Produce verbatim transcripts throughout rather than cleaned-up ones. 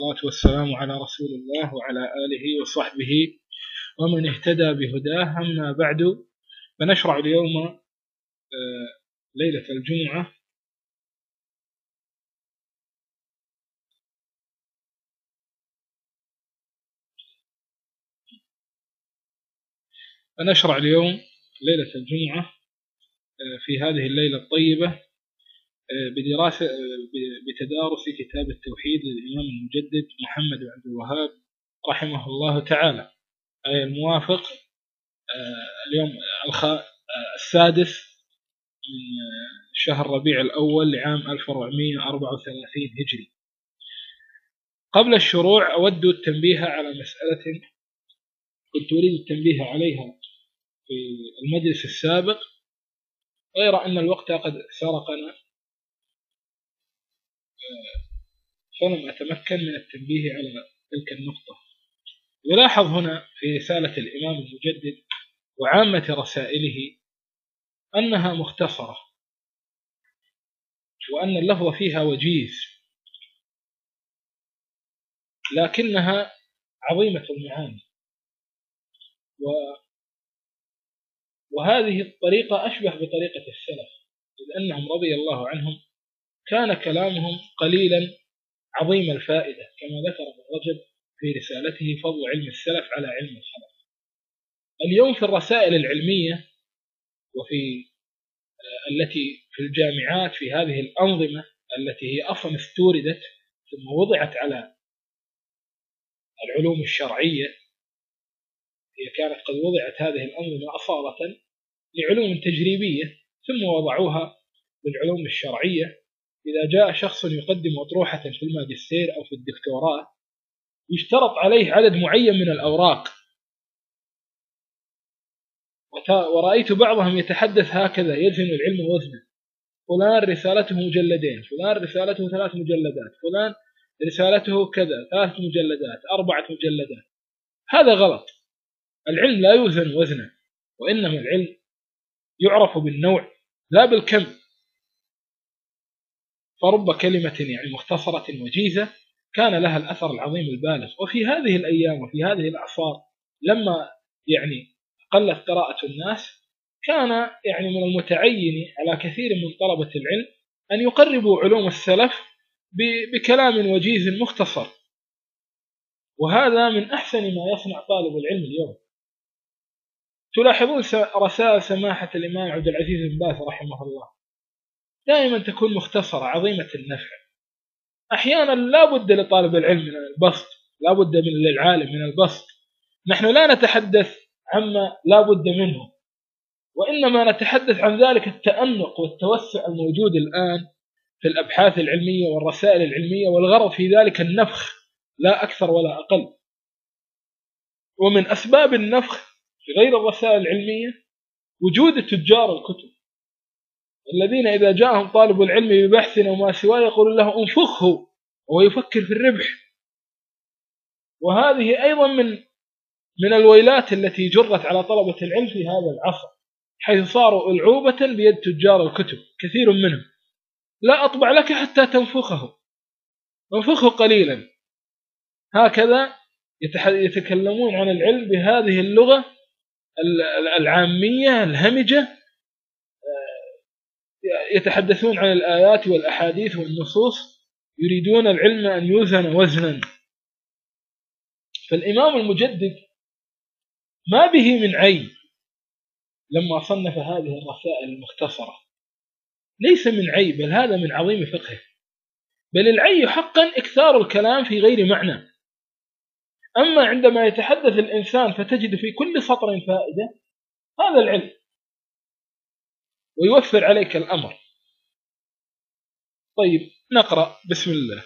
والصلاة والسلام على رسول الله وعلى آله وصحبه ومن اهتدى بهداه. أما بعد، فنشرع اليوم ليلة الجمعة فنشرع اليوم ليلة الجمعة في هذه الليلة الطيبة بدراسة بتدارس كتاب التوحيد للإمام المجدد محمد بن عبد الوهاب رحمه الله تعالى، أي الموافق اليوم السادس من شهر ربيع الأول لعام ألف وأربعمائة وأربعة وثلاثين هجري. قبل الشروع أود التنبيه على مسألة كنت أريد التنبيه عليها في المجلس السابق، غير أن الوقت قد سرقنا فلم أتمكن من التنبيه على تلك النقطة. يلاحظ هنا في رسالة الإمام المجدد وعامة رسائله أنها مختصرة، وأن اللفظ فيها وجيز، لكنها عظيمة المعاني، وهذه الطريقة أشبه بطريقة السلف، إذ أنهم رضي الله عنهم كان كلامهم قليلا عظيم الفائدة، كما ذكر ابن رجب في رسالته فضل علم السلف على علم الخلف. اليوم في الرسائل العلمية وفي التي في الجامعات في هذه الأنظمة التي هي أصلا استوردت ثم وضعت على العلوم الشرعية، هي كانت قد وضعت هذه الأنظمة أصالة لعلوم تجريبية ثم وضعوها للعلوم الشرعية. إذا جاء شخص يقدم أطروحة في الماجستير أو في الدكتوراه يشترط عليه عدد معين من الأوراق، ورأيت بعضهم يتحدث هكذا يزن العلم وزنه: فلان رسالته مجلدين، فلان رسالته ثلاث مجلدات، فلان رسالته كذا ثلاث مجلدات، أربعة مجلدات. هذا غلط. العلم لا يوزن وزنه، وإنما العلم يعرف بالنوع لا بالكم. فرب كلمة يعني مختصرة وجيزة كان لها الأثر العظيم البالغ. وفي هذه الأيام وفي هذه الأعصار لما يعني قلت قراءة الناس، كان يعني من المتعين على كثير من طلبة العلم أن يقربوا علوم السلف بكلام وجيز مختصر، وهذا من أحسن ما يصنع طالب العلم اليوم. تلاحظون رسائل سماحة الإمام عبد العزيز بن باز رحمه الله دائما تكون مختصرة عظيمة النفع. أحيانا لا بد لطالب العلم من البسط، لا بد للعالم من البسط. نحن لا نتحدث عما لا بد منه، وإنما نتحدث عن ذلك التأنق والتوسع الموجود الآن في الأبحاث العلمية والرسائل العلمية، والغرض في ذلك النفخ لا أكثر ولا أقل. ومن أسباب النفخ في غير الرسائل العلمية وجود تجار الكتب الذين إذا جاءهم طالب العلم ببحث وما سواه يقول له انفخه وهو يفكر في الربح. وهذه أيضا من من الويلات التي جرت على طلبة العلم في هذا العصر، حيث صاروا ألعوبة بيد تجار الكتب كثير منهم. لا أطبع لك حتى تنفخه، انفخه قليلا. هكذا يتكلمون عن العلم بهذه اللغة العامية الهمجة، يتحدثون عن الآيات والأحاديث والنصوص، يريدون العلم أن يوزن وزنا. فالإمام المجدد ما به من عيب لما صنف هذه الرسائل المختصرة، ليس من عيب، بل هذا من عظيم فقهه. بل العيب حقا إكثار الكلام في غير معنى. أما عندما يتحدث الإنسان فتجد في كل سطر فائدة، هذا العلم ويوفر عليك الأمر. طيب نقرأ. بسم الله.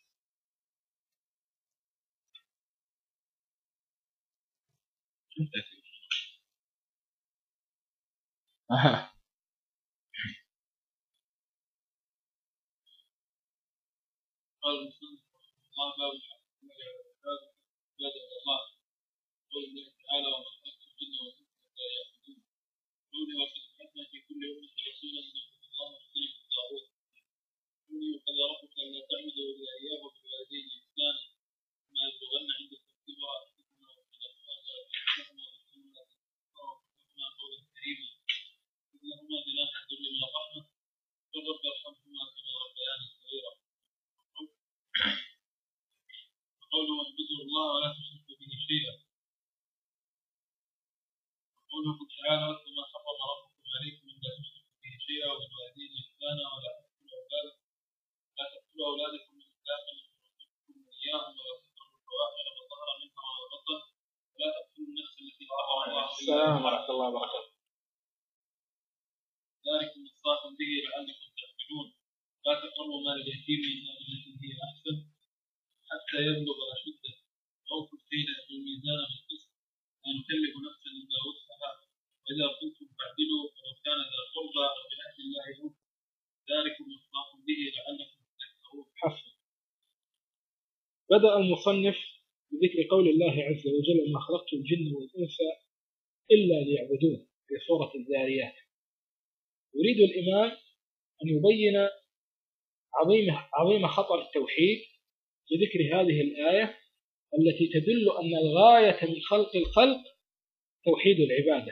أها. قال المسلم الله باب الحق عباد الله قول الله تعالى وما خلقت الجن والإنس إلا ليعبدون قوله وقد بعثنا في كل أمة رسولا أن يعبدوا الله واجتنبوا الطاغوت قوله وقضى ربك ألا تعبدوا إلا إياه وبالوالدين إحسانا قوله واعبدوا الله ولا تشركوا به شيئا. قوله تعالى وما حرم ربكم عليكم الا تشركوا به شيئا وبالوالدين احسانا ولا تقتلوا اولادكم لا تقتلوا اولادكم من املاق يرزقكم اياهم ولا تقربوا الفواحش ما ظهر منها وما بطن ولا تقتلوا النفس التي حرم الله. السلام ورحمه الله وبركاته. ذلكم وصاكم به لعلكم تعقلون. لا تقربوا مال اليتيم الا بالتي هي احسن حتى يبلغ اشده واوفوا الكيل والميزان بالقسط لا نكلف نفسا الا وسعها واذا قلتم فاعدلوا ولو كان ذا قربى وبعهد الله اوفوا ذلكم وصاكم به لعلكم تذكرون. حسن. بدأ المصنف بذكر قول الله عز وجل ما خلقت الجن والانس الا ليعبدون في سوره الذاريات. يريد الامام ان يبين عظيم عظيم خطر التوحيد بذكر هذه الآية التي تدل أن الغاية من خلق الخلق توحيد العبادة.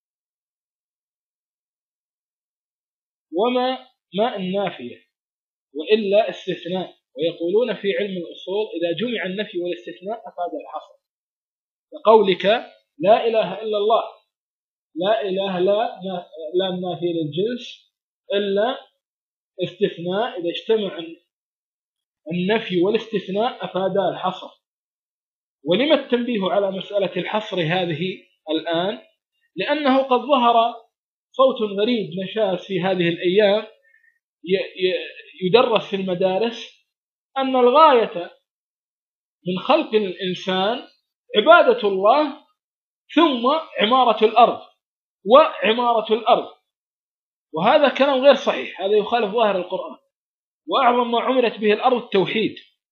وما ما النافية وإلا استثناء، ويقولون في علم الأصول إذا جمع النفي والاستثناء أفاد الحصر، كقولك لا إله إلا الله، لا إله لا لا النافي للجنس إلا استثناء إذا اجتمع النفي والاستثناء أفادا الحصر. ولما التنبيه على مسألة الحصر هذه الآن؟ لأنه قد ظهر صوت غريب نشاز في هذه الأيام يدرس في المدارس أن الغاية من خلق الإنسان عبادة الله ثم عمارة الأرض وعمارة الأرض، وهذا كلام غير صحيح، هذا يخالف ظاهر القرآن، وأعظم ما عمرت به الأرض التوحيد.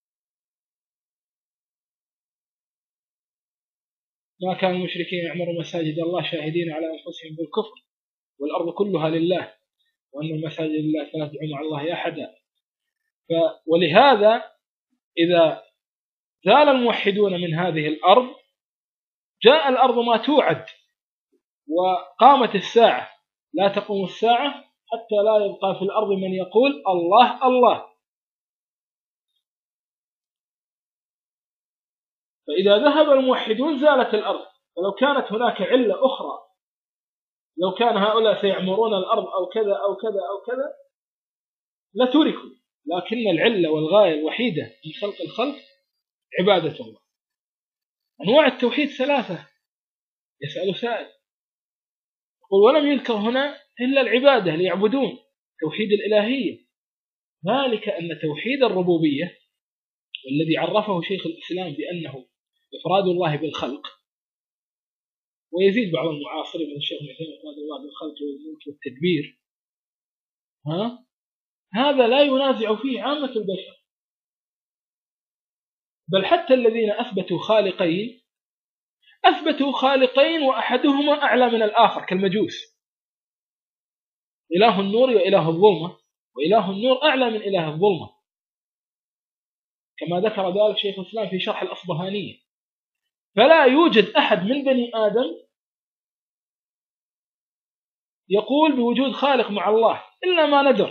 ما كان المشركين يعمروا مساجد الله شاهدين على أنفسهم بالكفر والأرض كلها لله وأن المساجد لله فلا تدعوا مع الله أحدا. ولهذا إذا زال الموحدون من هذه الأرض جاء الأرض ما توعد وقامت الساعة، لا تقوم الساعة حتى لا يبقى في الأرض من يقول الله الله. فإذا ذهب الموحدون زالت الأرض. ولو كانت هناك علة أخرى، لو كان هؤلاء سيعمرون الأرض أو كذا أو كذا أو كذا لتركوا، لكن العلة والغاية الوحيدة من خلق الخلق عبادة الله. أنواع التوحيد ثلاثة. يسأل سائل يقول ولم يذكر هنا إلا العبادة ليعبدون، توحيد الإلهية، ذلك أن توحيد الربوبية والذي عرفه شيخ الإسلام بأنه إفراد الله بالخلق، ويزيد بعض المعاصرين من الشيخ مثل إفراد الله بالخلق والملك والتدبير، ها؟ هذا لا ينازع فيه عامة البشر، بل حتى الذين أثبتوا خالقين أثبتوا خالقين وأحدهما أعلى من الآخر كالمجوس، إله النور وإله الظلمة، وإله النور أعلى من إله الظلمة، كما ذكر ذلك شيخ الإسلام في شرح الأصبهانية. فلا يوجد أحد من بني آدم يقول بوجود خالق مع الله إلا ما ندر.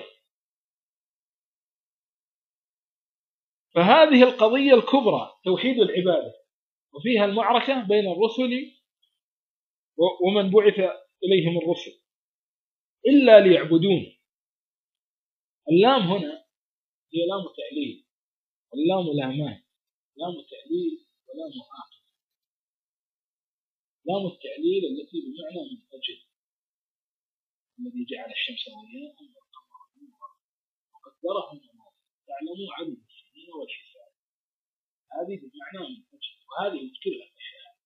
فهذه القضية الكبرى توحيد العبادة، وفيها المعركة بين الرسل ومن بعث إليهم الرسل إلا ليعبدون. اللام هنا هي لام تعليل، واللام لامان، لام تعليل ولام عاقل. لام التعليل التي بمعنى من أجل، الذي جعل الشمس ضياء والقمر نورا وقدره منازل تعلموا عدد السنين والحساب، هذه بمعنى من أجل، وهذه يذكرها الأشاعرة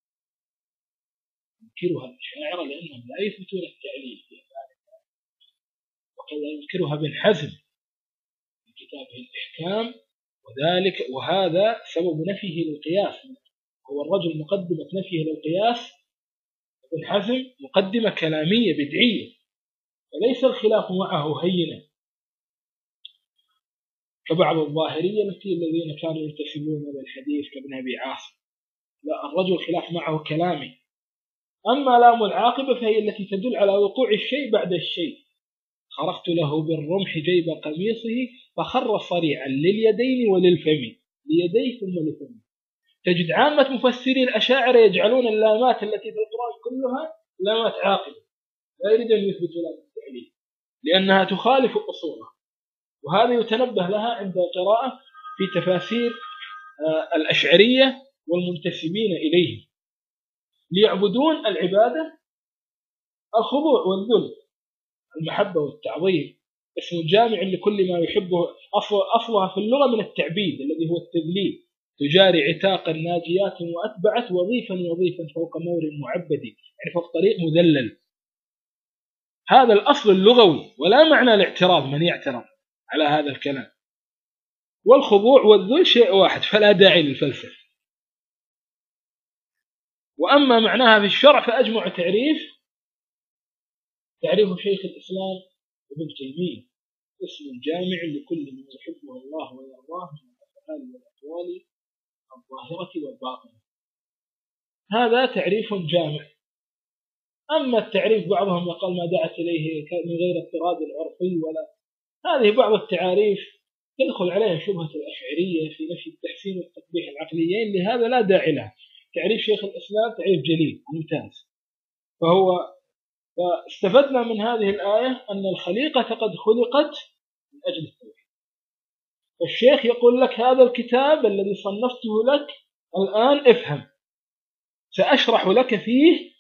يذكرها الأشاعرة لأنهم لا يثبتون التعليل في ذلك، وكذا يذكرها ابن حزم في كتابه الإحكام، وذلك وهذا سبب نفيه للقياس. هو الرجل مقدمة نفيه للقياس ابن حزم مقدمة كلامية بدعية، فليس الخلاف معه هينا كبعض الظاهرية الذين كانوا ينتسبون للحديث كابن أبي عاصم، لا، الرجل خلاف معه كلامي. أما لام العاقبة فهي التي تدل على وقوع الشيء بعد الشيء. خرقت له بالرمح جيب قميصه فخر صريعا لليدين وللفم، ليديه ثم لفم، تجد عامة مفسري الأشاعرة يجعلون اللامات التي في القرآن كلها لامات عاقبة، لا يريدون أن يثبتوا لام التعليل لأنها تخالف أصولها، وهذا يتنبه لها عند القراءة في تفاسير الأشعرية والمنتسبين إليهم، ليعبدون العبادة الخضوع والذل، المحبة والتعظيم، اسم جامع لكل ما يحبه، أصلها في اللغة من التعبيد الذي هو التذليل، تجاري عتاقا ناجيات وأتبعت وظيفا وظيفا فوق مور معبد، يعني فوق طريق مذلل. هذا الأصل اللغوي، ولا معنى الاعتراض من يعترض على هذا الكلام. والخضوع والذل شيء واحد، فلا داعي للفلسفة. وأما معناها في الشرع فأجمع تعريف تعريف شيخ الإسلام ابن تيمية، اسم جامع لكل ما يحبه الله ويرضاه من الأفعال والأقوال الظاهرة والباطنة. هذا تعريف جامع. أما التعريف بعضهم يقال ما دعت إليه من غير اضطراد العرفي، ولا هذه بعض التعاريف يدخل عليها شبهة الأشعرية في نفي التحسين والتقبيح العقليين، لهذا لا داعي له. تعريف شيخ الإسلام تعريف جليل ممتاز. فهو فاستفدنا من هذه الآية أن الخليقة قد خلقت من أجل التوحيد. فالشيخ يقول لك هذا الكتاب الذي صنفته لك الآن افهم، سأشرح لك فيه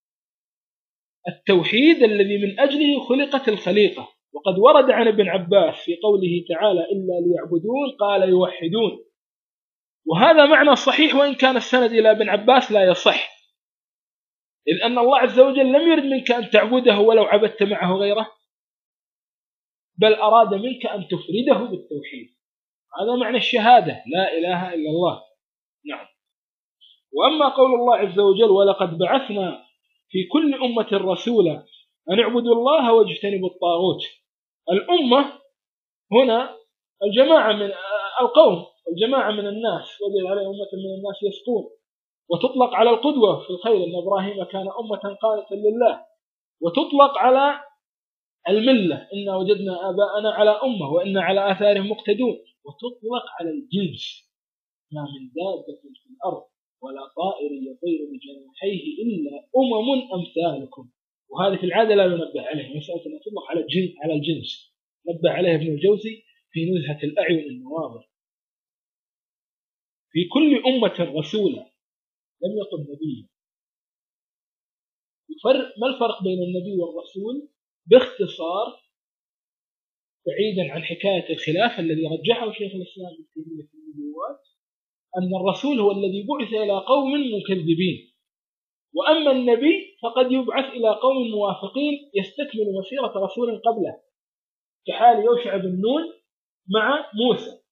التوحيد الذي من أجله خلقت الخليقة. وقد ورد عن ابن عباس في قوله تعالى إلا ليعبدون قال يوحدون، وهذا معنى صحيح وإن كان السند إلى ابن عباس لا يصح، إذ أن الله عز وجل لم يرد منك أن تعبده ولو عبدت معه غيره، بل أراد منك أن تفرده بالتوحيد. هذا معنى الشهادة لا إله إلا الله. نعم. وأما قول الله عز وجل ولقد بعثنا في كل أمة رسولا أن اعبدوا الله واجتنبوا الطاغوت، الأمة هنا الجماعة من القوم، الجماعة من الناس، وجد عليه أمة من الناس يسقون، وتطلق على القدوة في الخير إن إبراهيم كان أمة قانتا لله، وتطلق على الملة إن وجدنا آباءنا على أمة وإن على آثارهم مقتدون، وتطلق على الجنس ما من دابة في الأرض ولا طائر يطير بجناحيه إلا أمم أمثالكم. وهذه في العادة لا ينبه عليه، مسألة أن تطلق على الجنس على الجنس نبه عليه ابن الجوزي في نزهة الأعين النواظر. في كل أمة رسولا، لم يقل نبي. ما الفرق بين النبي والرسول؟ باختصار بعيدا عن حكاية الخلاف الذي رجحه شيخ الإسلام ابن تيمية في النبوات، أن الرسول هو الذي بعث إلى قوم مكذبين، وأما النبي فقد يبعث إلى قوم موافقين يستكمل مسيرة رسول قبله، كحال يوشع بن نون مع موسى.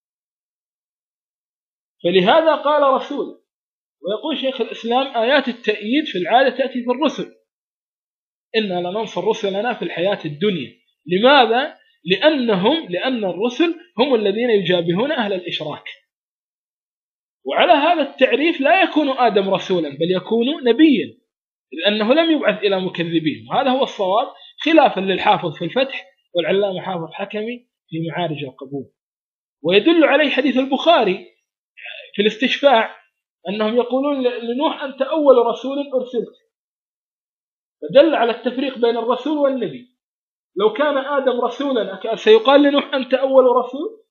فلهذا قال رسول. ويقول شيخ الإسلام آيات التأييد في العادة تأتي في الرسل، إنا لننصر رسلنا في الحياة الدنيا. لماذا؟ لأنهم لأن الرسل هم الذين يجابهون أهل الإشراك. وعلى هذا التعريف لا يكون آدم رسولا بل يكون نبيا، لأنه لم يبعث إلى مكذبين، وهذا هو الصواب خلافا للحافظ في الفتح والعلامة حافظ حكمي في معارج القبول. ويدل عليه حديث البخاري في الاستشفاع أنهم يقولون لنوح أنت أول رسول أرسلت، فدل على التفريق بين الرسول والنبي. لو كان آدم رسولا سيقال لنوح أنت أول رسول؟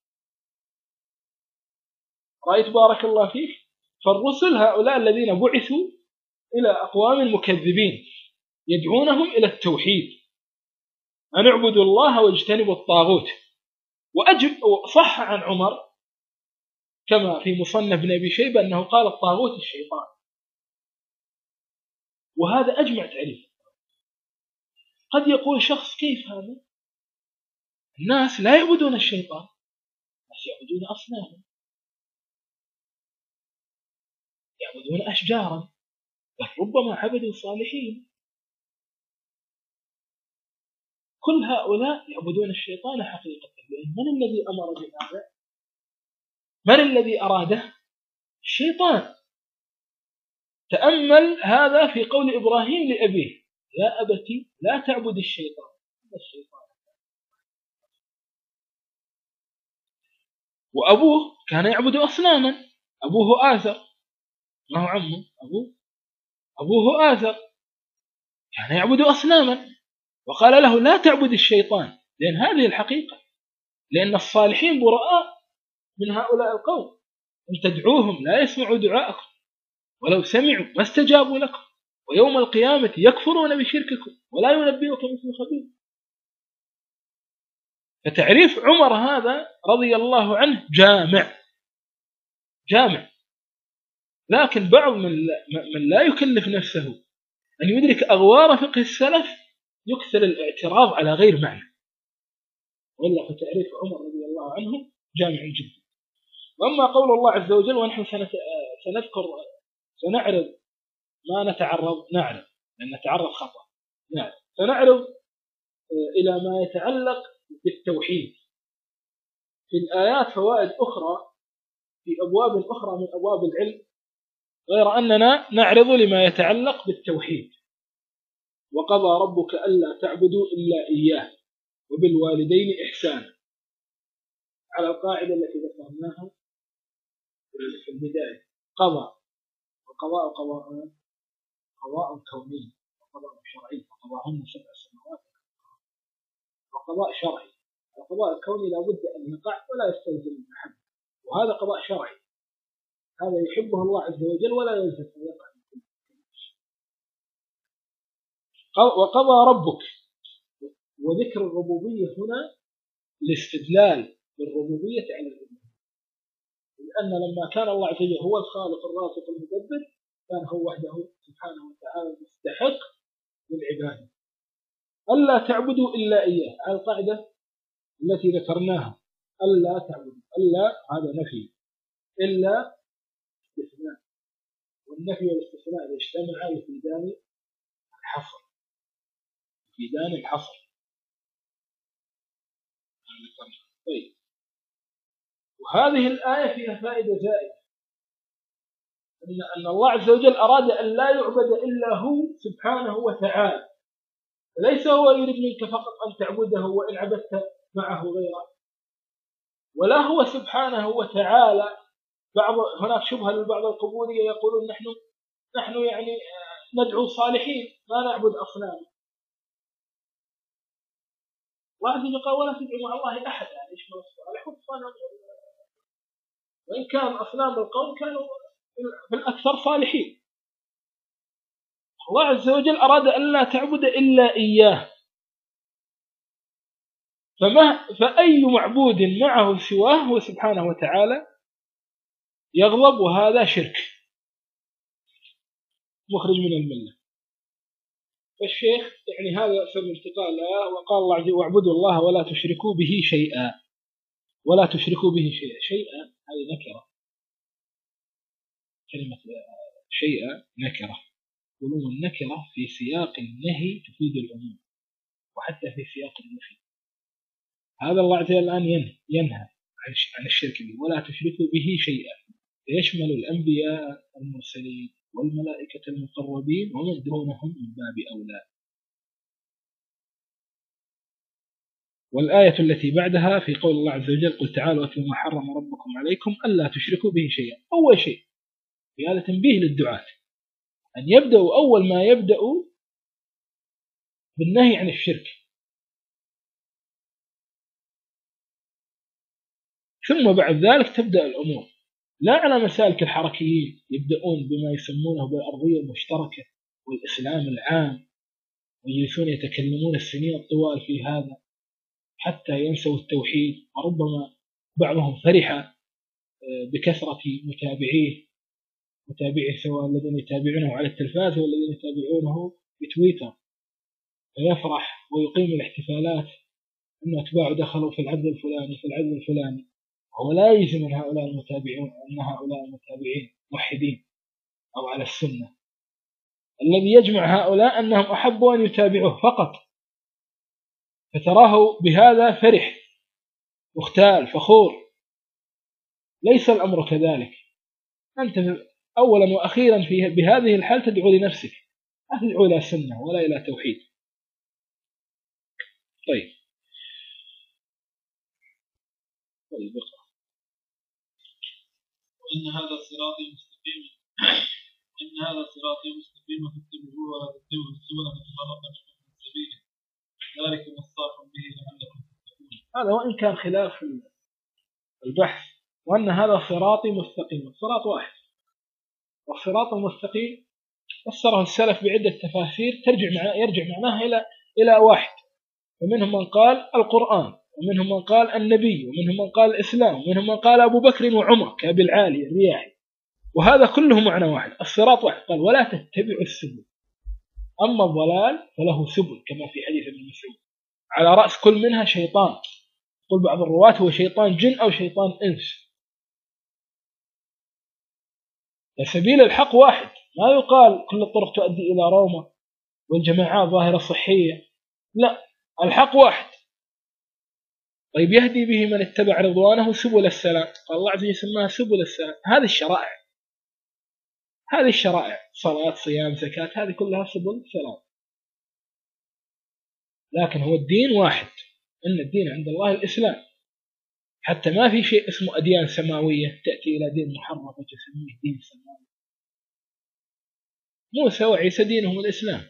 رأيت بارك الله فيك. فالرسل هؤلاء الذين بعثوا إلى أقوام مكذبين يدعونهم إلى التوحيد، أن اعبدوا الله واجتنبوا الطاغوت. وأجب صح عن عمر كما في مصنف بن أبي شيبة أنه قال الطاغوت الشيطان، وهذا أجمع تعريف. قد يقول شخص كيف هذا؟ الناس لا يعبدون الشيطان، بس يعبدون أصناما، يعبدون أشجارا، بل ربما عبدوا صالحين. كل هؤلاء يعبدون الشيطان حقيقة، لأن من الذي أمر بهذا؟ من الذي أراده؟ الشيطان. تأمل هذا في قول إبراهيم لأبيه يا أبتي لا تعبد الشيطان، الشيطان. وأبوه كان يعبد أصناما، أبوه آزر، ما هو عمه، أبوه أبوه آزر، كان يعبد أصناما، وقال له لا تعبد الشيطان، لأن هذه الحقيقة، لأن الصالحين براء من هؤلاء القوم، أن تدعوهم لا يسمعوا دعاءكم، ولو سمعوا ما استجابوا لكم، ويوم القيامة يكفرون بشرككم ولا ينبئك مثل خبير. فتعريف عمر هذا رضي الله عنه جامع جامع. لكن بعض من لا, من لا يكلف نفسه أن يدرك أغوار فقه السلف يكثر الاعتراض على غير معنى، وإلا فتعريف عمر رضي الله عنه جامع جدا. وأما قول الله عز وجل ونحن سنذكر سنعرض ما نتعرض نعرض لأن نتعرض خطأ نعرض سنعرض إلى ما يتعلق بالتوحيد في الآيات فوائد أخرى في أبواب أخرى من أبواب العلم، غير أننا نعرض لما يتعلق بالتوحيد. وقضى ربك ألا تعبدوا إلا إياه وبالوالدين إحسانا، على القاعدة التي ذكرناها في البداية. قضى وقضاء قضاء قضاء كوني وقضاء شرعي، وقضاهن سبع سماوات، وقضاء شرعي. القضاء الكوني لا بد أن يقع ولا يستلزم المحبة، وهذا قضاء شرعي، هذا يحبه الله عز وجل ولا يلزم أن يقع. وقضى ربك، وذكر الربوبية هنا الاستدلال بالربوبية على الألوهية، لأن لما كان الله عز وجل هو الخالق الرازق المدبر كان هو وحده سبحانه وتعالى مستحق للعبادة. ألا تعبدوا إلا إياه، على القاعدة التي ذكرناها، ألا تعبدوا، ألا هذا نفي، إلا استثناء، والنفي والاستثناء إذا اجتمعا يفيدان الحصر يفيدان الحصر. طيب، وهذه الآية فيها فائدة زائدة، أن أن الله عز وجل أراد أن لا يعبد إلا هو سبحانه وتعالى، ليس هو يريد منك فقط أن تعبده وإن عبدت معه غيره، ولا هو سبحانه وتعالى. بعض هناك شبهة لبعض القبورية يقولون نحن نحن يعني ندعو صالحين ما نعبد أصنام. الله عز وجل قال ولا تدعوا مع الله أحد، يعني إيش ما صالح وصنم، وإن كان أصنام القوم كانوا بالأكثر صالحين. الله عز وجل أراد أن لا تعبد إلا إياه، فما فأي معبود معه سواه هو سبحانه وتعالى يغضب، وهذا شرك مخرج من الملة. فالشيخ يعني هذا سبب انتقال الآية، وقال الله عز وجل واعبدوا الله ولا تشركوا به شيئا، ولا تشركوا به شيئا. شيئا هذه نكرة، كلمة شيئا نكرة، ولو النكرة في سياق النهي تفيد العموم، وحتى في سياق النفي. هذا الله عز وجل الآن ينهى عن الشرك به، ولا تشركوا به شيئا، يشمل الأنبياء المرسلين والملائكة المقربين ومن دونهم من باب أولى. والآية التي بعدها في قول الله عز وجل قل تعالوا أتلوا ما حرم ربكم عليكم ألا تشركوا به شيئا. أول شيء في هذا تنبيه للدعاة أن يبدأوا أول ما يبدأوا بالنهي عن الشرك، ثم بعد ذلك تبدأ الأمور، لا على مسالك الحركيين يبدأون بما يسمونه بالأرضية المشتركة والإسلام العام، ويجلسون يتكلمون السنين الطوال في هذا حتى ينسوا التوحيد. وربما بعضهم فرح بكثرة متابعيه متابعيه سواء الذين يتابعونه على التلفاز والذين يتابعونه بتويتر، فيفرح ويقيم الاحتفالات أن أتباعه دخلوا في العدد الفلاني في العدد الفلاني، وهو لا يجزم أن هؤلاء المتابعين أن هؤلاء المتابعين موحدين أو على السنة. الذي يجمع هؤلاء أنهم أحبوا أن يتابعوه فقط، فتراه بهذا فرح مختال فخور. ليس الأمر كذلك، أنت أولا وأخيرا في بهذه الحال تدعو لنفسك، لا تدعو إلى سنة ولا إلى توحيد. طيب طيب وإن هذا صراطي مستقيما إن هذا صراطي مستقيما فاتبعوه ولا تتبعوا السبل فتفرق بكم عن سبيله ذلك وصاكم به لعلكم تتقون. هذا وإن كان خلاف البحث، وأن هذا صراطي مستقيم، الصراط واحد، والصراط المستقيم فسره السلف بعدة تفاسير ترجع مع يرجع معناها إلى إلى واحد، ومنهم من قال القرآن، ومنهم من قال النبي، ومنهم من قال الإسلام، ومنهم من قال أبو بكر وعمر كأبي العالي الرياحي، وهذا كله معنى واحد، الصراط واحد. قال ولا تتبعوا السبل، أما الضلال فله سبل كما في حديث ابن مسعود على رأس كل منها شيطان، يقول بعض الرواة هو شيطان جن أو شيطان إنس. فسبيل الحق واحد، ما يقال كل الطرق تؤدي إلى روما والجماعات ظاهرة صحية، لا، الحق واحد. طيب يهدي به من اتبع رضوانه سبل السلام، قال الله عز وجل سماها سبل السلام. هذه الشرائع، هذه الشرائع صلاة صيام زكاة، هذه كلها سبل سلام، لكن هو الدين واحد، إن الدين عند الله الإسلام، حتى ما في شيء اسمه أديان سماوية تأتي إلى دين محرف وتسميه دين سماوي. موسى وعيسى دينهم الإسلام.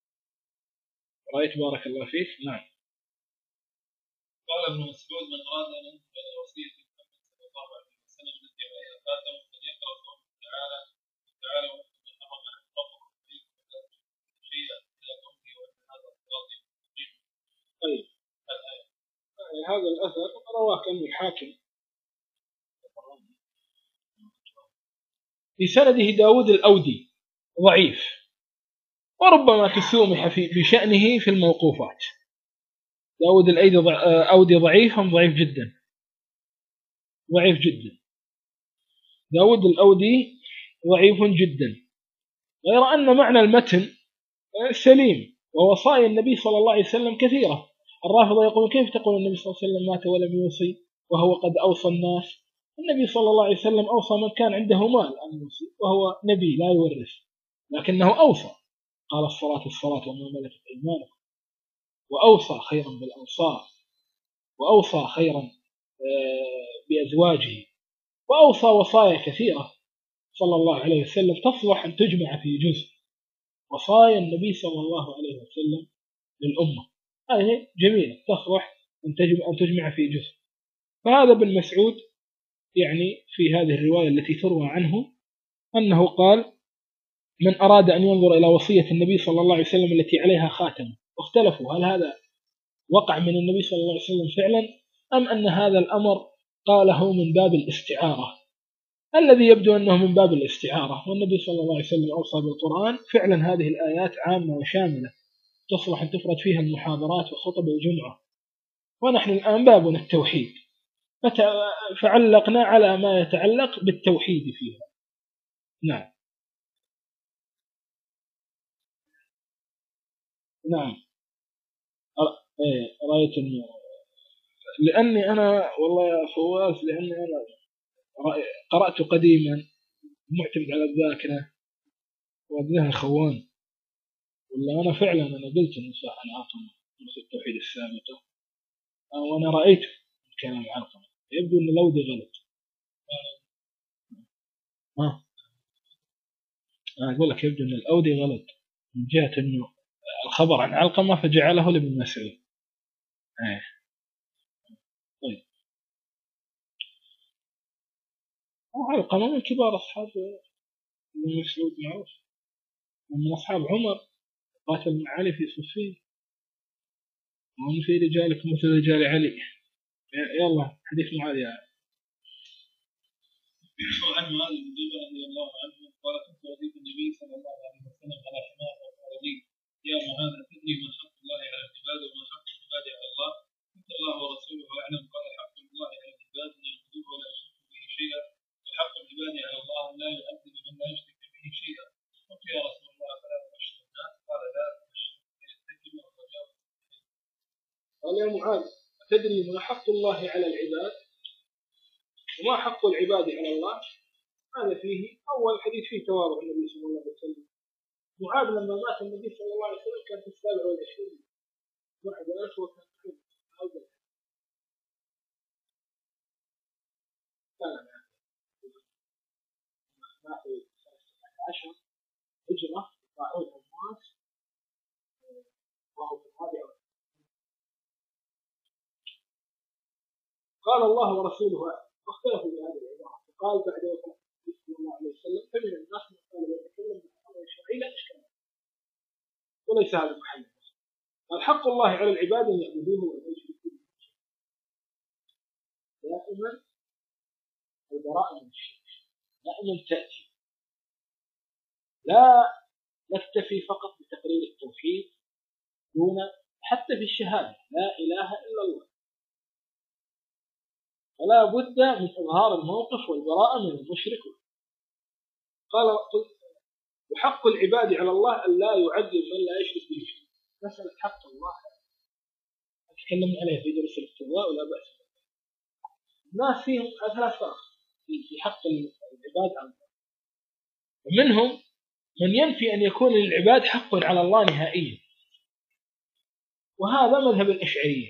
رأيت بارك الله فيك. نعم. قال ابن مسعود من أراد أن ينظر إلى وصية محمد صلى الله عليه وسلم التي عليها خاتم فليقرأ قوله تعالى تعالى ومن حرم أن يطلق عليكم ولا تشركوا شيئا إلى قوله وأن هذا صراطي مستقيم. طيب هذا الأثر رواه ابن الحاكم في سنده داود الأودي ضعيف، وربما تسومح في بشأنه في الموقوفات. داود الأودي ضعيف، هم ضعيف جدا، ضعيف جدا. داود الأودي ضعيف جدا، غير أن معنى المتن سليم، ووصايا النبي صلى الله عليه وسلم كثيرة. الرافضة يقول كيف تقول النبي صلى الله عليه وسلم مات ولم يوصي وهو قد أوصى الناس؟ النبي صلى الله عليه وسلم أوصى من كان عنده مال أن يوصي، وهو نبي لا يورث، لكنه أوصى، قال الصلاة الصلاة وما ملكت أيمانكم، وأوصى خيرا بالأنصار، وأوصى خيرا بأزواجه، وأوصى وصايا كثيرة صلى الله عليه وسلم تصلح أن تجمع في جزء. وصايا النبي صلى الله عليه وسلم للأمة هذه جميلة تصلح أن تجمع في جزء. فهذا ابن مسعود يعني في هذه الرواية التي تروى عنه أنه قال من أراد أن ينظر إلى وصية النبي صلى الله عليه وسلم التي عليها خاتم. واختلفوا هل هذا وقع من النبي صلى الله عليه وسلم فعلا أم أن هذا الأمر قاله من باب الاستعارة. الذي يبدو أنه من باب الاستعارة، والنبي صلى الله عليه وسلم أوصى بالقرآن فعلا. هذه الآيات عامة وشاملة تصلح أن تفرد فيها المحاضرات وخطب الجمعة، ونحن الآن بابنا التوحيد، فعلقنا على ما يتعلق بالتوحيد فيها. نعم نعم رأيت أن لأني أنا والله يا فواز لأني أنا قرأت قديما معتمد على الذاكرة وابنها خوان، ولا أنا فعلا أنا قلت النصاح عن علقمة في التوحيد السابقة، وأنا رأيت كلام علقمة يبدو أن الأودي غلط. ها أنا أقول لك يبدو أن الأودي غلط من جهة أنه الخبر عن علقمة فجعله لابن مسعود. آه. طيب علقمة من كبار أصحاب ابن مسعود، معروف من أصحاب عمر، قاتل مع علي في صفين، ومن في رجالكم مثل رجال علي. يلا حديث معاذ يا وعن معاذ بن جبل رضي الله عنه قال كنت رديف النبي صلى الله عليه وسلم على حمار فقال لي يا معاذ تدري ما حق الله على العباد وما حق العباد على الله؟ قلت الله ورسوله اعلم. قال حق الله على العباد ان يعبدوه ولا يشركوا به شيئا، وحق العباد على الله ان لا يعذب من لا يشرك به شيئا. قلت يا رسول الله فلا تبشر الناس؟ قال لا تبشر فيتكل الرجاء. قال يا معاذ تدري ما حق الله على العباد وما حق العباد على الله؟ هذا فيه أول حديث فيه تواضع النبي صلى الله عليه وسلم. معاذ لما مات النبي صلى الله عليه وسلم كان في السابع والعشرين بعد ألف وكان أولا كان مات في سنة عشر هجرة يطاعون الناس وهو في الرابعة. قال الله ورسوله واختلفوا بهذه العبارة، وقال بعد وفاة النبي صلى الله عليه وسلم فمن الناس من قال يتكلم بالأمر الشرعي لا إشكال وليس هذا محل. قال حق الله على العباد أن يعبدوه ولا يشركوا به دائما البراءة من الشرك دائما تأتي، لا نكتفي فقط بتقرير التوحيد دون حتى في الشهادة لا إله إلا الله، فلا بد من إظهار الموقف والبراءة من المشرك. قال وحق العباد على الله أن لا يعذب من لا يشرك به شيئا. مسألة حق الله تكلمنا عليها في درس الافتواء ولا بأس. الناس فيهم ثلاث فرق في حق العباد على الله، ومنهم من ينفي أن يكون للعباد حق على الله نهائيا، وهذا مذهب الأشعرية.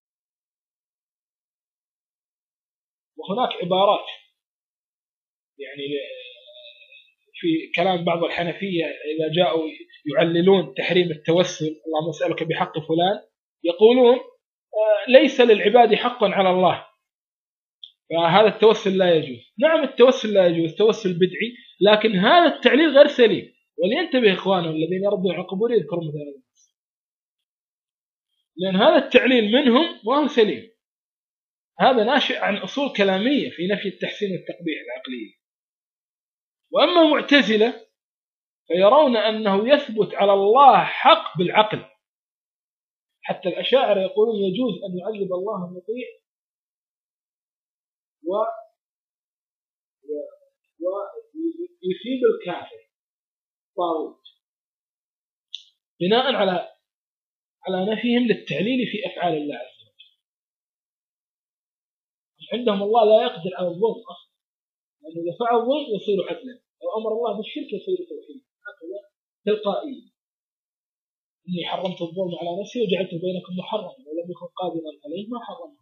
وهناك عبارات يعني في كلام بعض الحنفية إذا جاءوا يعللون تحريم التوسل اللهم أسألك بحق فلان يقولون ليس للعباد حق على الله فهذا التوسل لا يجوز. نعم التوسل لا يجوز، توسل بدعي، لكن هذا التعليل غير سليم. ولينتبه إخوانهم الذين يردون على القبور يذكرون مثل هذا، لأن هذا التعليل منهم وهو سليم، هذا ناشئ عن أصول كلامية في نفي التحسين والتقبيح العقلية. وأما المعتزلة فيرون أنه يثبت على الله حق بالعقل، حتى الأشاعرة يقولون يجوز أن يعذب الله المطيع و ويثيب الكافر طاغوت بناء على على نفيهم للتعليل في أفعال الله عز وجل. عندهم الله لا يقدر على الظلم أصلا، لأنه إذا فعل الظلم يصير عدلا، لو أمر الله بالشرك يصير توحيد. هكذا تلقائيا إني حرمت الظلم على نفسي وجعلته بينكم محرما ولم يكن قادرا عليه ما حرمه.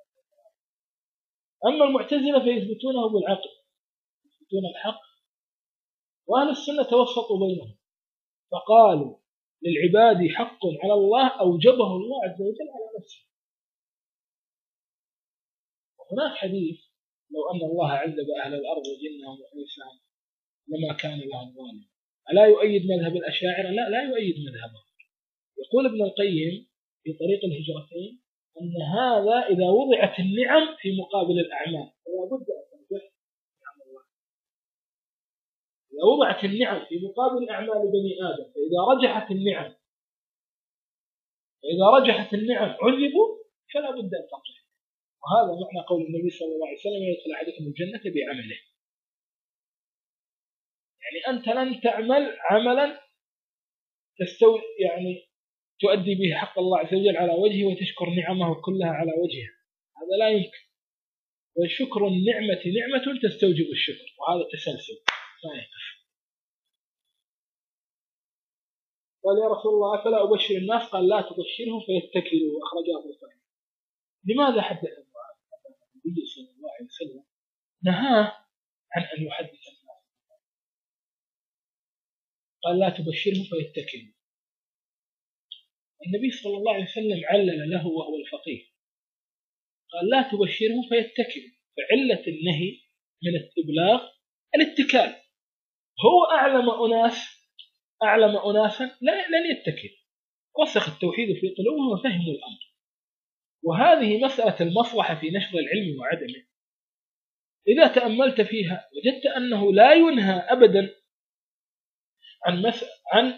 أما المعتزلة فيثبتونه بالعقل، يثبتون الحق، وأهل السنة توسطوا بينهم فقالوا للعباد حق على الله أوجبه الله عز وجل على نفسه. وهناك حديث لو أن الله عذب أهل الأرض وجنهم وإنسهم لما كان لهم ظالم. ألا يؤيد مذهب الأشاعرة؟ لا لا يؤيد مذهبه. يقول ابن القيم في طريق الهجرتين أن هذا إذا وضعت النعم في مقابل الأعمال فلا بد أن ترجح نعم الله. إذا وضعت النعم في مقابل أعمال بني آدم فإذا رجحت النعم فإذا رجحت النعم عذبوا فلا بد أن ترجح. وهذا معنى قول النبي صلى الله عليه وسلم يدخل أحدكم الجنة بعمله. يعني أنت لن تعمل عملا تستوي يعني تؤدي به حق الله عز وجل على وجهه وتشكر نعمه كلها على وجهها، هذا لا يمكن. وشكر النعمة نعمة تستوجب الشكر، وهذا تسلسل لا يقف. قال يا رسول الله أفلا أبشر الناس؟ قال لا تبشرهم فيتكلوا. أخرجاه البخاري. لماذا حدث النبي صلى الله عليه وسلم نهاه عن أن يحدث الناس؟ قال لا تبشرهم فيتكلوا. النبي صلى الله عليه وسلم علل له وهو الفقيه، قال لا تبشرهم فيتكلوا، فعلة النهي من الإبلاغ الاتكال. هو أعلم أناس أعلم أناسا لن يتكل، رسخ التوحيد في قلوبهم وفهموا الأمر. وهذه مسألة المصلحة في نشر العلم وعدمه إذا تأملت فيها وجدت أنه لا ينهى أبدا عن مس... عن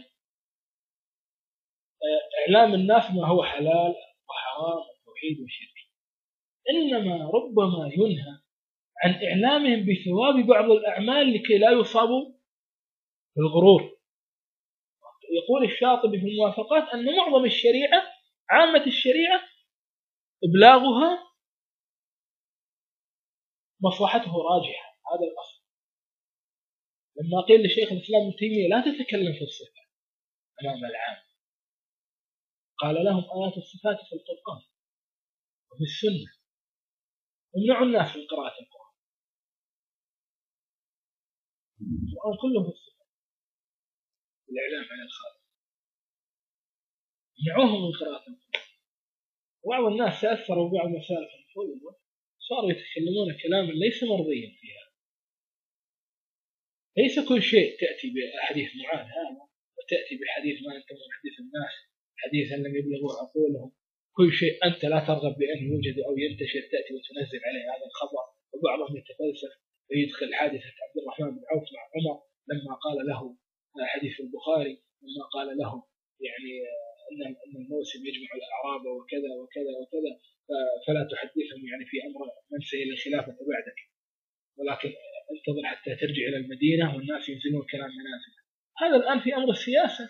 إعلام الناس ما هو حلال وحرام والتوحيد والشرك، إنما ربما ينهى عن إعلامهم بثواب بعض الأعمال لكي لا يصابوا بالغرور. يقول الشاطبي في الموافقات أن معظم الشريعة عامة الشريعة إبلاغها مصلحته راجحة، هذا الأصل. لما قيل لشيخ الإسلام ابن تيمية لا تتكلم في الصفات أمام العام، قال لهم آيات الصفات في القرآن وفي السنة، يمنع الناس من قراءة القرآن، القرآن كله في الصفات. الإعلام عن الخالق، منعوهم من قراءة القرآن. وبعض الناس تأثروا ببعض مسالك النبوة، صاروا يتكلمون كلاما ليس مرضيا فيها. ليس كل شيء تأتي بحديث معاذ هذا وتأتي بحديث ما أنت من حديث الناس، حديثا لم يبلغوا عقولهم. كل شيء أنت لا ترغب بأن يوجد أو ينتشر تأتي وتنزل عليه هذا الخبر. وبعضهم يتفلسف ويدخل حادثة عبد الرحمن بن عوف مع عمر لما قال له حديث البخاري، لما قال له يعني أن أن الموسم يجمع الأعراب وكذا وكذا وكذا، فلا تحدثهم يعني في أمر من سيل الخلافة بعدك، ولكن انتظر حتى ترجع إلى المدينة والناس ينزلون كلام منازل. هذا الآن في أمر السياسة.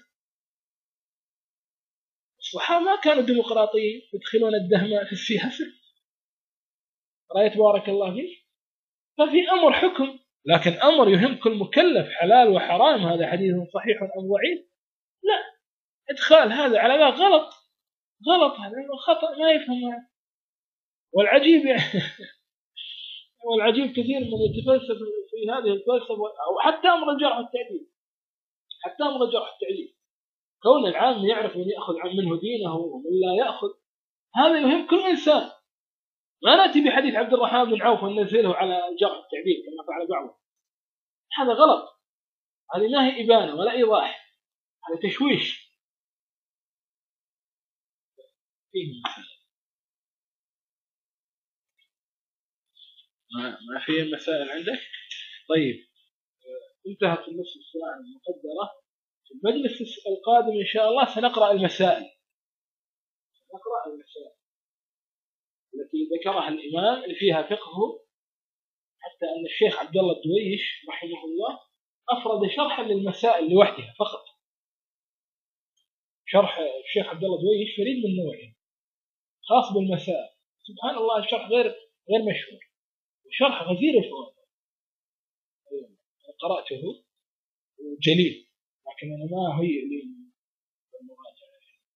الصحابة ما كانوا ديمقراطيين يدخلون الدهم في السياسة. رأيت بارك الله فيك. ففي أمر حكم، لكن أمر يهم كل مكلف حلال وحرام هذا حديث صحيح أم ضعيف، لا، إدخال هذا على ذا غلط غلط، هذا خطأ ما يفهم. والعجيب يعني والعجيب كثير من يتفلسف في هذه الفلسفة، أو حتى أمر الجرح والتعديل، حتى أمر الجرح والتعديل كون العام يعرف من يأخذ عن منه دينه ومن لا يأخذ، هذا يهم كل إنسان. ما نأتي بحديث عبد الرحمن بن عوف وننزله على الجرح والتعديل كما فعل بعضهم، هذا غلط. هذه ما هي إبانة ولا إيضاح، هذا تشويش فيه. ما ما في مسائل عندك؟ طيب، انتهت النصف الساعة المقدرة. في المجلس القادم إن شاء الله سنقرأ المسائل، نقرأ المسائل التي ذكرها الإمام اللي فيها فقه، حتى أن الشيخ عبد الله الدويش رحمه الله أفرد شرحا للمسائل لوحدها فقط. شرح الشيخ عبد الله الدويش فريد من نوعه، خاص بالمسائل. سبحان الله، الشرح غير غير مشهور، شرح غزير الفوائد. قرأته جليل، لكن أنا ما هي لي المراجعة.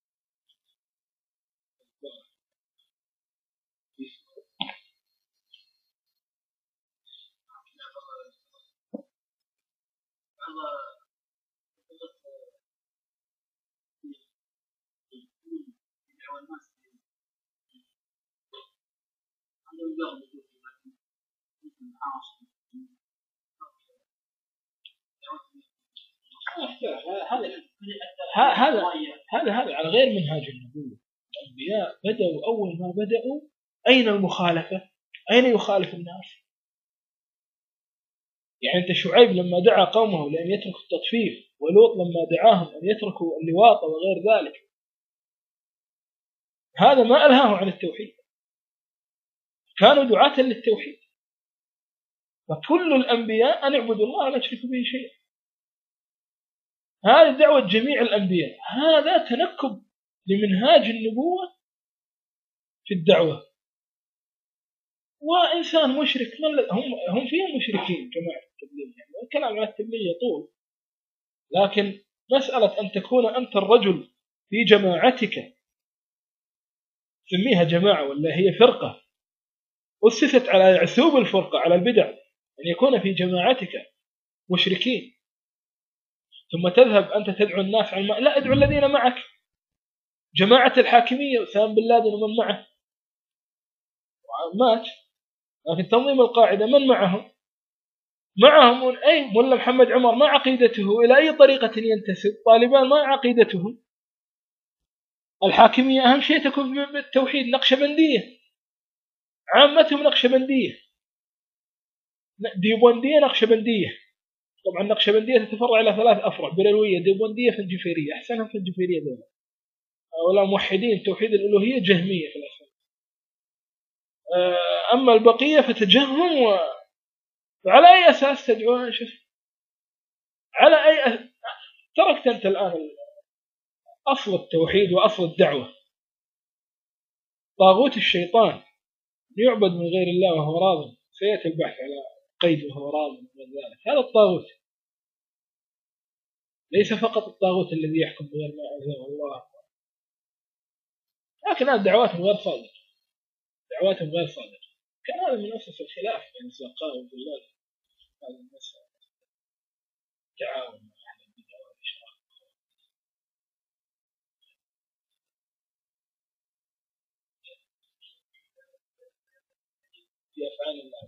هذا هذا هذا هذا على غير منهاج النبوة. الأنبياء بدأوا أول ما بدأوا أين المخالفة؟ أين يخالف الناس؟ يعني أنت شعيب لما دعا قومه لأن يتركوا التطفيف، ولوط لما دعاهم أن يتركوا اللواط وغير ذلك، هذا ما ألهاهم عن التوحيد، كانوا دعاة للتوحيد. فكل الأنبياء أن اعبدوا الله ولا تشركوا به شيئا، هذه دعوة جميع الأنبياء. هذا تنكب لمنهاج النبوة في الدعوة. وإنسان مشرك، هم هم فيهم مشركين جماعة التبليغ، يعني الكلام عن التبليغ يطول، لكن مسألة أن تكون أنت الرجل في جماعتك، سميها جماعة ولا هي فرقة أسست على عثوب الفرقة على البدع، أن يكون في جماعتك مشركين ثم تذهب أنت تدعو الناس على الماء. لا، ادعو الذين معك. جماعة الحاكمية أسامة بن لادن ومن معه مات، لكن تنظيم القاعدة من معهم؟ معهم أي ملا محمد عمر، ما عقيدته؟ إلى أي طريقة ينتسب؟ طالبان ما عقيدتهم؟ الحاكمية أهم شيء تكون بالتوحيد، نقشبندية عامتهم نقشبندية، ديوبندية نقشبندية. طبعا النقشبندية تتفرع إلى ثلاث أفرع: بلوية، ديوبندية، فنجفيرية. أحسنهم فنجفيرية دولة، ولا موحدين توحيد الألوهية جهمية في الأساس. أما البقية فتجهم. و... فعلى أي أساس تدعون؟ شوف على أي أس... تركت أنت الآن أصل التوحيد وأصل الدعوة. طاغوت الشيطان يعبد من غير الله وهو راض، سيأتي البحث على قيد وهو راض من ذلك. هذا الطاغوت، ليس فقط الطاغوت الذي يحكم بغير ما أنزل الله، لكن هذه دعوات غير صادقة، دعوات غير صادقة. كان هذا من أساس الخلاف بين الزرقاء والدلال، هذا المسألة تعاون مع أهل البدع والإشراك. في أفعال الله.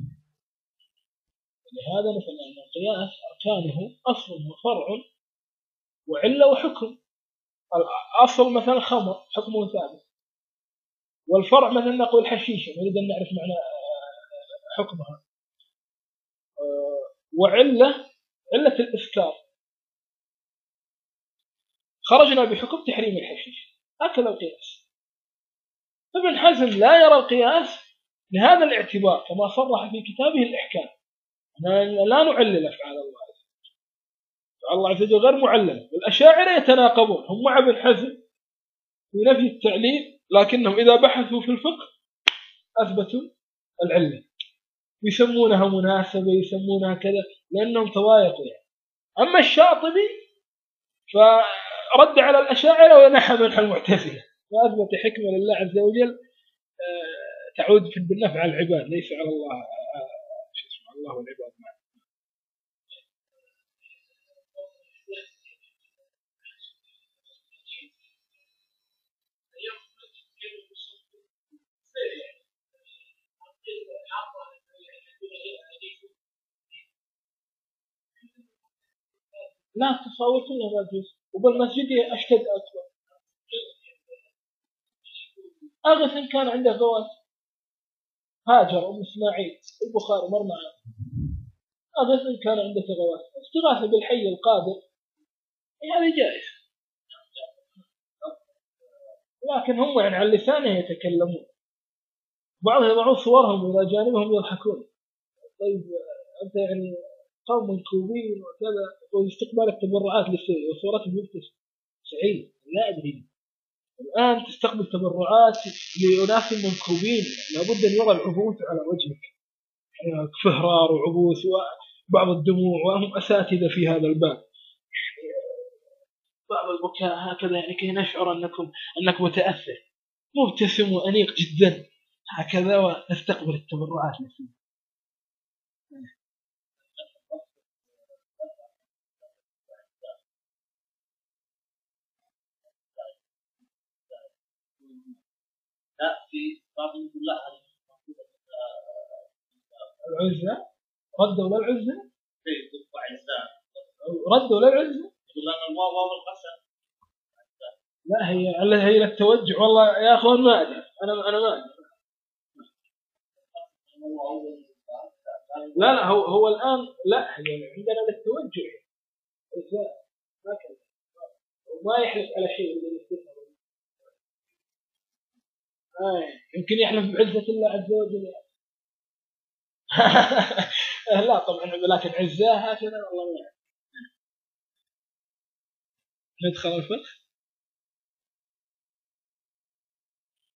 لهذا مثلا أن القياس أركانه أصل وفرع وعلة وحكم. الأصل مثلا خمر حكمه ثابت، والفرع مثلا نقول حشيشة نريد أن نعرف معنى حكمها، وعلة علة الإسكار خرجنا بحكم تحريم الحشيش. هكذا القياس. ابن حزم لا يرى القياس لهذا الاعتبار كما صرح في كتابه الإحكام، لا نعلل أفعال الله، الله عز وجل غير معلل. والأشاعرة يتناقضون، هم مع ابن حزم في نفي التعليل، لكنهم إذا بحثوا في الفقه أثبتوا العلة، يسمونها مناسبة يسمونها كذا لأنهم توايقوا يعني. أما الشاطبي فرد على الأشاعرة ونحى منح المعتزلة وأثبت حكمة لله عز وجل تعود بالنفع على العباد ليس على الله، شو اسمه الله والعباد معه. لا تصور كله ما يجوز، وبالمسجد أشتد أكبر. أغث إن كان عنده غواص، هاجر أم إسماعيل البخاري مر معه، أغث إن كان عنده غواص استغاثة بالحي القادر يعني جائز، لكن هم يعني على لسانه يتكلمون، بعضهم يضعون صورهم إلى جانبهم يضحكون. طيب أنت يعني قوم منكوبين وكذا، واستقبال التبرعات للسوري وصورتهم يبتسم سعيد لا أدري. الآن تستقبل تبرعات لأناس منكوبين لابد أن يضع العبوس على وجهك، فهرار وعبوس وبعض الدموع، وهم أساتذة في هذا الباب. بعض البكاء هكذا يعني كي نشعر أنكم أنك متأثر مبتسم وأنيق جدا هكذا، ونستقبل التبرعات للسوري. لا في بعض لا العزة ردوا ولا العزة ردوا ولا العزة لا هي هي للتوجع والله يا أخوان ما أدري أنا أنا ما أدري. لا لا هو هو الآن لا هي عندنا للتوجع هكذا وما يحلف على شيء آه يمكن يحلف بعزة الله عز وجل. لا طبعا لكن عزاه هكذا والله ما ندخل الفقه.